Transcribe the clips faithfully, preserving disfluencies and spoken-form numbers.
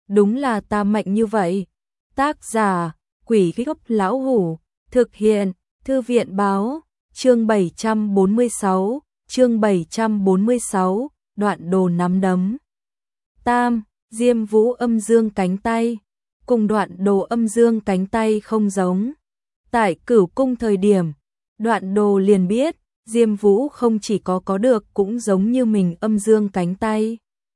đúng là ta mạnh như vậy. Tác giả, Quỷ Gốc Lão Hủ, thực hiện, Thư viện Báo, chương bảy trăm bốn mươi sáu, chương bảy trăm bốn mươi sáu, đoạn đồ nắm đấm. Tam, Diêm Vũ âm dương cánh tay, cùng đoạn đồ âm dương cánh tay không giống. Tại Cửu Cung thời điểm, đoạn đồ liền biết, Diêm Vũ không chỉ có có được cũng giống như mình âm dương cánh tay.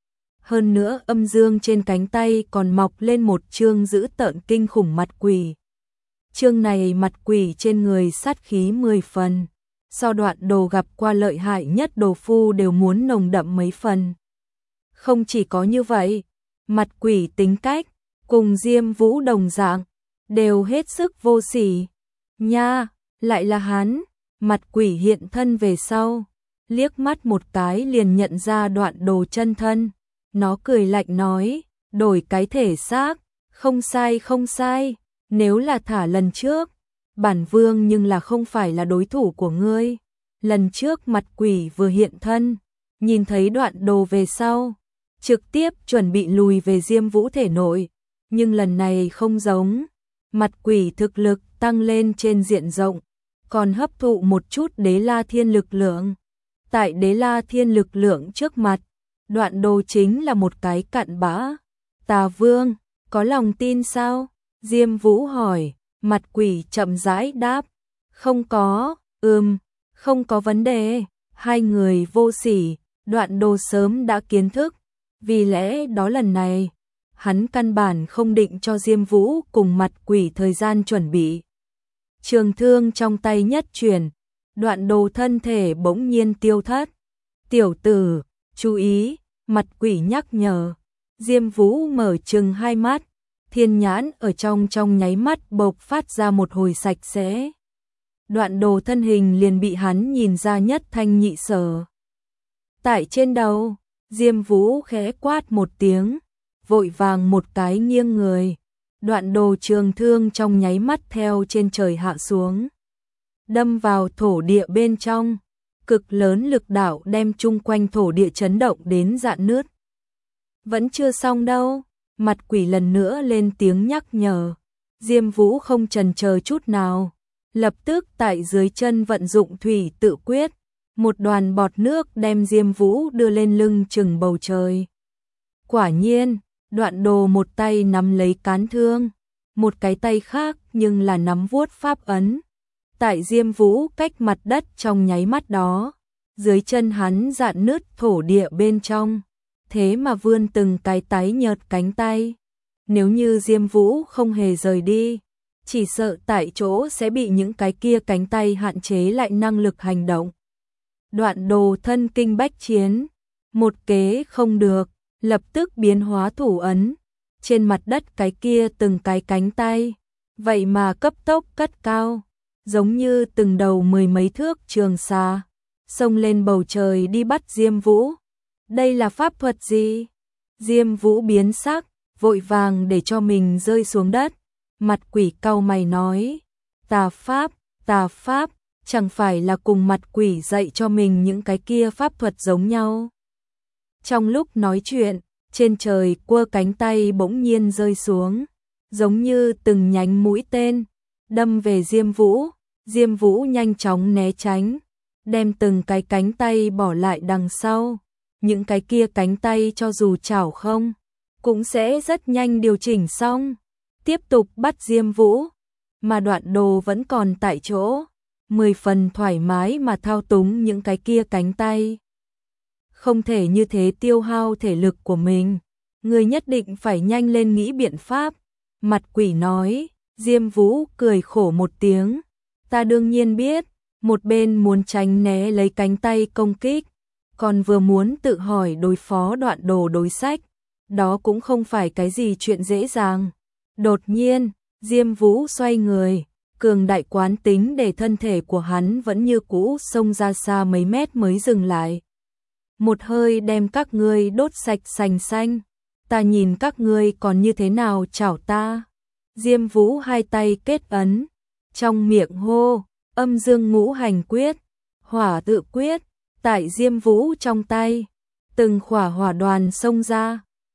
Hơn nữa âm dương trên cánh tay còn mọc lên một chương dữ tợn kinh khủng mặt quỷ. Chương này mặt quỷ trên người sát khí mười phần, so đoạn đồ gặp qua lợi hại nhất đồ phu đều muốn nồng đậm mấy phần. Không chỉ có như vậy, mặt quỷ tính cách, cùng Diêm Vũ đồng dạng, đều hết sức vô sỉ. Nha, lại là hắn, mặt quỷ hiện thân về sau, liếc mắt một cái liền nhận ra đoạn đồ chân thân. Nó cười lạnh nói, đổi cái thể xác, không sai không sai, nếu là thả lần trước, bản vương nhưng là không phải là đối thủ của ngươi. Lần trước mặt quỷ vừa hiện thân, nhìn thấy đoạn đồ về sau, trực tiếp chuẩn bị lùi về Diêm Vũ thể nội, nhưng lần này không giống, mặt quỷ thực lực tăng lên trên diện rộng, còn hấp thụ một chút Đế La Thiên lực lượng. Tại Đế La Thiên lực lượng trước mặt, đoạn đồ chính là một cái cặn bã. Tà Vương, có lòng tin sao? Diêm Vũ hỏi, mặt quỷ chậm rãi đáp, không có, ừm, không có vấn đề. Hai người vô sỉ, đoạn đồ sớm đã kiến thức, vì lẽ đó lần này, hắn căn bản không định cho Diêm Vũ cùng mặt quỷ thời gian chuẩn bị. Trường thương trong tay nhất chuyển, đoạn đồ thân thể bỗng nhiên tiêu thất. Tiểu tử, chú ý, mặt quỷ nhắc nhở. Diêm Vũ mở trừng hai mắt, thiên nhãn ở trong trong nháy mắt bộc phát ra một hồi sạch sẽ. Đoạn đồ thân hình liền bị hắn nhìn ra nhất thanh nhị sở. Tại trên đầu, Diêm Vũ khẽ quát một tiếng, vội vàng một cái nghiêng người. Đoạn đồ trường thương trong nháy mắt theo trên trời hạ xuống, đâm vào thổ địa bên trong, cực lớn lực đạo đem chung quanh thổ địa chấn động đến rạn nứt. Vẫn chưa xong đâu, mặt quỷ lần nữa lên tiếng nhắc nhở. Diêm Vũ không chần chờ chút nào, lập tức tại dưới chân vận dụng thủy tự quyết, một đoàn bọt nước đem Diêm Vũ đưa lên lưng chừng bầu trời. Quả nhiên, đoạn đồ một tay nắm lấy cán thương, một cái tay khác nhưng là nắm vuốt pháp ấn. Tại Diêm Vũ cách mặt đất trong nháy mắt đó, dưới chân hắn rạn nứt thổ địa bên trong, thế mà vươn từng cái tái nhợt cánh tay. Nếu như Diêm Vũ không hề rời đi, chỉ sợ tại chỗ sẽ bị những cái kia cánh tay hạn chế lại năng lực hành động. Đoạn đồ thân kinh bách chiến, một kế không được, lập tức biến hóa thủ ấn, trên mặt đất cái kia từng cái cánh tay, vậy mà cấp tốc cất cao, giống như từng đầu mười mấy thước trường xà, xông lên bầu trời đi bắt Diêm Vũ. Đây là pháp thuật gì? Diêm Vũ biến sắc, vội vàng để cho mình rơi xuống đất, mặt quỷ cau mày nói, tà pháp, tà pháp, chẳng phải là cùng mặt quỷ dạy cho mình những cái kia pháp thuật giống nhau. Trong lúc nói chuyện, trên trời quơ cánh tay bỗng nhiên rơi xuống, giống như từng nhánh mũi tên, đâm về Diêm Vũ. Diêm Vũ nhanh chóng né tránh, đem từng cái cánh tay bỏ lại đằng sau. Những cái kia cánh tay cho dù chảo không, cũng sẽ rất nhanh điều chỉnh xong, tiếp tục bắt Diêm Vũ. Mà đoạn đồ vẫn còn tại chỗ, mười phần thoải mái mà thao túng những cái kia cánh tay. Không thể như thế tiêu hao thể lực của mình, người nhất định phải nhanh lên nghĩ biện pháp. Mặt quỷ nói. Diêm Vũ cười khổ một tiếng, ta đương nhiên biết, một bên muốn tránh né lấy cánh tay công kích, còn vừa muốn tự hỏi đối phó đoạn đồ đối sách, đó cũng không phải cái gì chuyện dễ dàng. Đột nhiên, Diêm Vũ xoay người, cường đại quán tính để thân thể của hắn vẫn như cũ xông ra xa mấy mét mới dừng lại. Một hơi đem các ngươi đốt sạch sành xanh, ta nhìn các ngươi còn như thế nào chảo ta. Diêm Vũ hai tay kết ấn, trong miệng hô, âm dương ngũ hành quyết, hỏa tự quyết, tại Diêm Vũ trong tay, từng khỏa hỏa đoàn xông ra,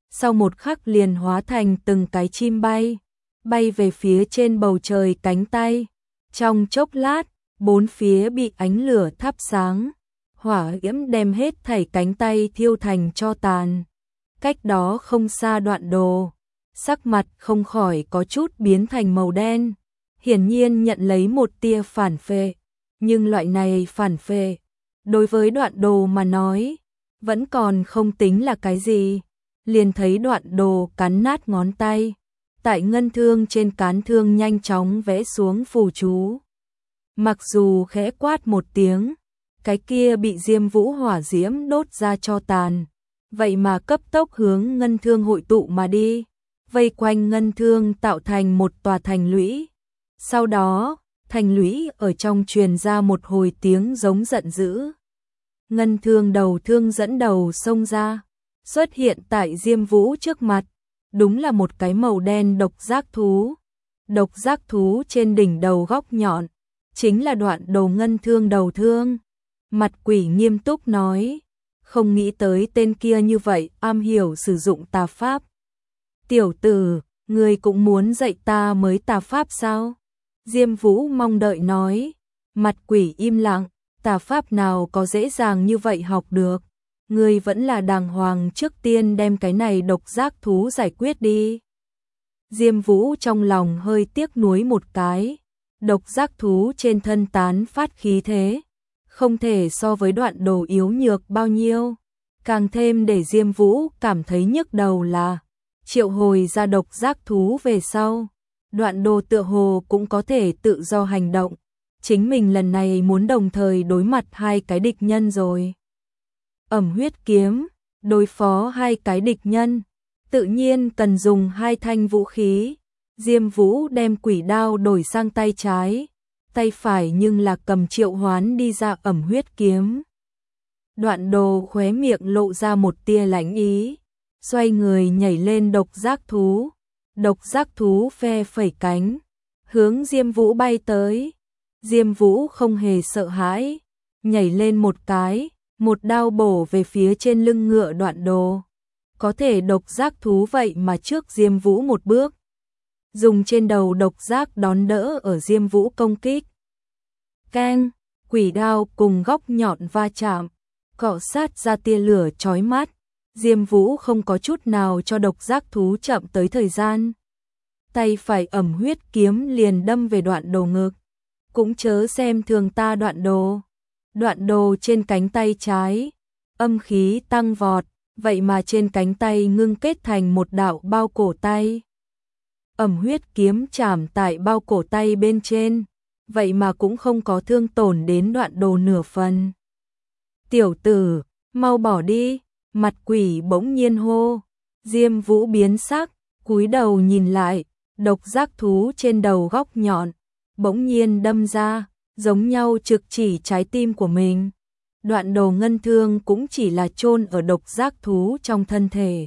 sau một khắc liền hóa thành từng cái chim bay, bay về phía trên bầu trời cánh tay. Trong chốc lát, bốn phía bị ánh lửa thắp sáng, hỏa diễm đem hết thảy cánh tay thiêu thành tro tàn. Cách đó không xa Đoạn Đồ, sắc mặt không khỏi có chút biến thành màu đen, hiển nhiên nhận lấy một tia phản phệ, nhưng loại này phản phệ, đối với Đoạn Đồ mà nói, vẫn còn không tính là cái gì. Liền thấy Đoạn Đồ cắn nát ngón tay, tại ngân thương trên cán thương nhanh chóng vẽ xuống phù chú. Mặc dù khẽ quát một tiếng, cái kia bị Diêm Vũ hỏa diễm đốt ra cho tàn, vậy mà cấp tốc hướng ngân thương hội tụ mà đi, vây quanh ngân thương tạo thành một tòa thành lũy. Sau đó, thành lũy ở trong truyền ra một hồi tiếng giống giận dữ. Ngân thương đầu thương dẫn đầu xông ra, xuất hiện tại Diêm Vũ trước mặt, đúng là một cái màu đen độc giác thú. Độc giác thú trên đỉnh đầu góc nhọn, chính là Đoạn Đồ ngân thương đầu thương. Mặt quỷ nghiêm túc nói, không nghĩ tới tên kia như vậy am hiểu sử dụng tà pháp. Tiểu tử, ngươi cũng muốn dạy ta mới tà pháp sao? Diêm Vũ mong đợi nói, mặt quỷ im lặng, tà pháp nào có dễ dàng như vậy học được. Ngươi vẫn là đàng hoàng trước tiên đem cái này độc giác thú giải quyết đi. Diêm Vũ trong lòng hơi tiếc nuối một cái, độc giác thú trên thân tán phát khí thế, không thể so với Đoạn Đồ yếu nhược bao nhiêu. Càng thêm để Diêm Vũ cảm thấy nhức đầu là, triệu hồi ra độc giác thú về sau, Đoạn Đồ tựa hồ cũng có thể tự do hành động. Chính mình lần này muốn đồng thời đối mặt hai cái địch nhân rồi. Ẩm huyết kiếm, đối phó hai cái địch nhân, tự nhiên cần dùng hai thanh vũ khí. Diêm Vũ đem quỷ đao đổi sang tay trái, tay phải nhưng là cầm triệu hoán đi ra ẩm huyết kiếm. Đoạn Đồ khóe miệng lộ ra một tia lãnh ý, xoay người nhảy lên độc giác thú. Độc giác thú phe phẩy cánh, hướng Diêm Vũ bay tới. Diêm Vũ không hề sợ hãi, nhảy lên một cái, một đao bổ về phía trên lưng ngựa Đoạn Đồ. Có thể độc giác thú vậy mà trước Diêm Vũ một bước, dùng trên đầu độc giác đón đỡ ở Diêm Vũ công kích. Keng, quỷ đao cùng góc nhọn va chạm, cọ sát ra tia lửa chói mắt. Diêm Vũ không có chút nào cho độc giác thú chậm tới thời gian. Tay phải ẩm huyết kiếm liền đâm về Đoạn Đồ ngực. Cũng chớ xem thường ta Đoạn Đồ. Đoạn Đồ trên cánh tay trái, âm khí tăng vọt, vậy mà trên cánh tay ngưng kết thành một đạo bao cổ tay. Ẩm huyết kiếm chạm tại bao cổ tay bên trên, vậy mà cũng không có thương tổn đến Đoạn Đồ nửa phần. Tiểu tử, mau bỏ đi, mặt quỷ bỗng nhiên hô. Diêm Vũ biến sắc, cúi đầu nhìn lại, độc giác thú trên đầu góc nhọn, bỗng nhiên đâm ra, giống nhau trực chỉ trái tim của mình. Đoạn Đồ ngân thương cũng chỉ là chôn ở độc giác thú trong thân thể,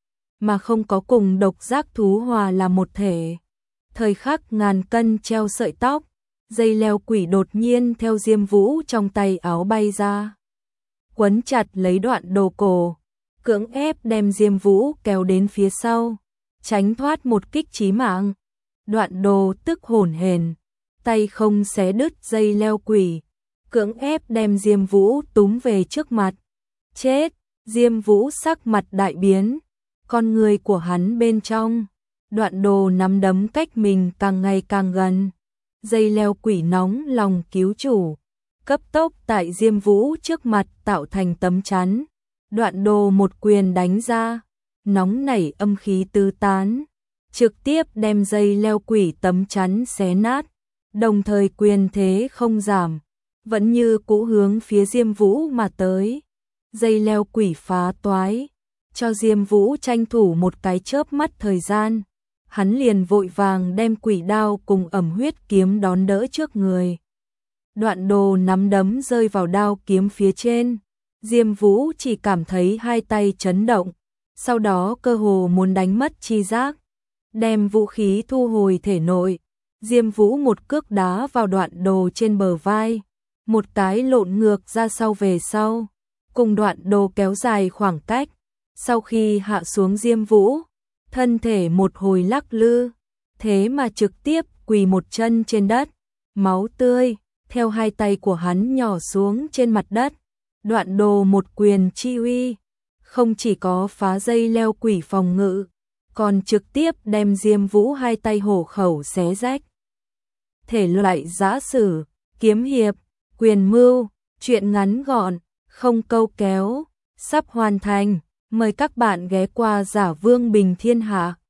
mà không có cùng độc giác thú hòa là một thể. Thời khắc ngàn cân treo sợi tóc, dây leo quỷ đột nhiên theo Diêm Vũ trong tay áo bay ra, quấn chặt lấy Đoạn Đồ cổ, cưỡng ép đem Diêm Vũ kéo đến phía sau, tránh thoát một kích chí mạng. Đoạn Đồ tức hổn hển, tay không xé đứt dây leo quỷ, cưỡng ép đem Diêm Vũ túm về trước mặt. Chết! Diêm Vũ sắc mặt đại biến, con người của hắn bên trong, Đoạn Đồ nắm đấm cách mình càng ngày càng gần. Dây leo quỷ nóng lòng cứu chủ, cấp tốc tại Diêm Vũ trước mặt tạo thành tấm chắn. Đoạn Đồ một quyền đánh ra, nóng nảy âm khí tứ tán, trực tiếp đem dây leo quỷ tấm chắn xé nát, đồng thời quyền thế không giảm, vẫn như cũ hướng phía Diêm Vũ mà tới. Dây leo quỷ phá toái, cho Diêm Vũ tranh thủ một cái chớp mắt thời gian, hắn liền vội vàng đem quỷ đao cùng ẩm huyết kiếm đón đỡ trước người. Đoạn Đồ nắm đấm rơi vào đao kiếm phía trên, Diêm Vũ chỉ cảm thấy hai tay chấn động, sau đó cơ hồ muốn đánh mất chi giác, đem vũ khí thu hồi thể nội. Diêm Vũ một cước đá vào Đoạn Đồ trên bờ vai, một cái lộn ngược ra sau về sau, cùng Đoạn Đồ kéo dài khoảng cách, Sau khi hạ xuống Diêm Vũ, thân thể một hồi lắc lư, thế mà trực tiếp quỳ một chân trên đất, máu tươi theo hai tay của hắn nhỏ xuống trên mặt đất. Đoạn Đồ một quyền chi uy, không chỉ có phá dây leo quỷ phòng ngự, còn trực tiếp đem Diêm Vũ hai tay hổ khẩu xé rách. Thể loại giã sử, kiếm hiệp, quyền mưu, truyện ngắn gọn, không câu kéo, sắp hoàn thành. Mời các bạn ghé qua Giả Vương Bình Thiên Hạ.